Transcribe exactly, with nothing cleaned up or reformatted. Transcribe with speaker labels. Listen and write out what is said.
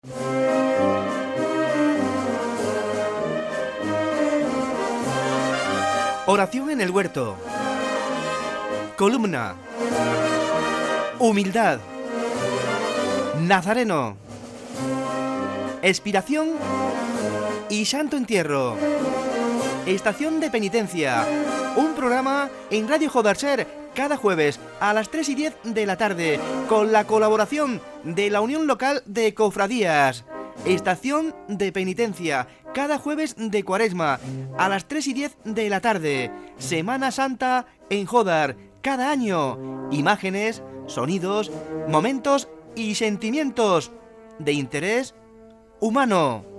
Speaker 1: Oración en el huerto. Columna. Humildad. Nazareno. Expiración y santo entierro. Estación de penitencia. Un programa en Radio Jodarser cada jueves a las tres y diez de la tarde con la colaboración de la Unión Local de Cofradías. Estación de penitencia cada jueves de Cuaresma a las tres y diez de la tarde. Semana Santa en Jodar cada año. Imágenes, sonidos, momentos y sentimientos de interés humano.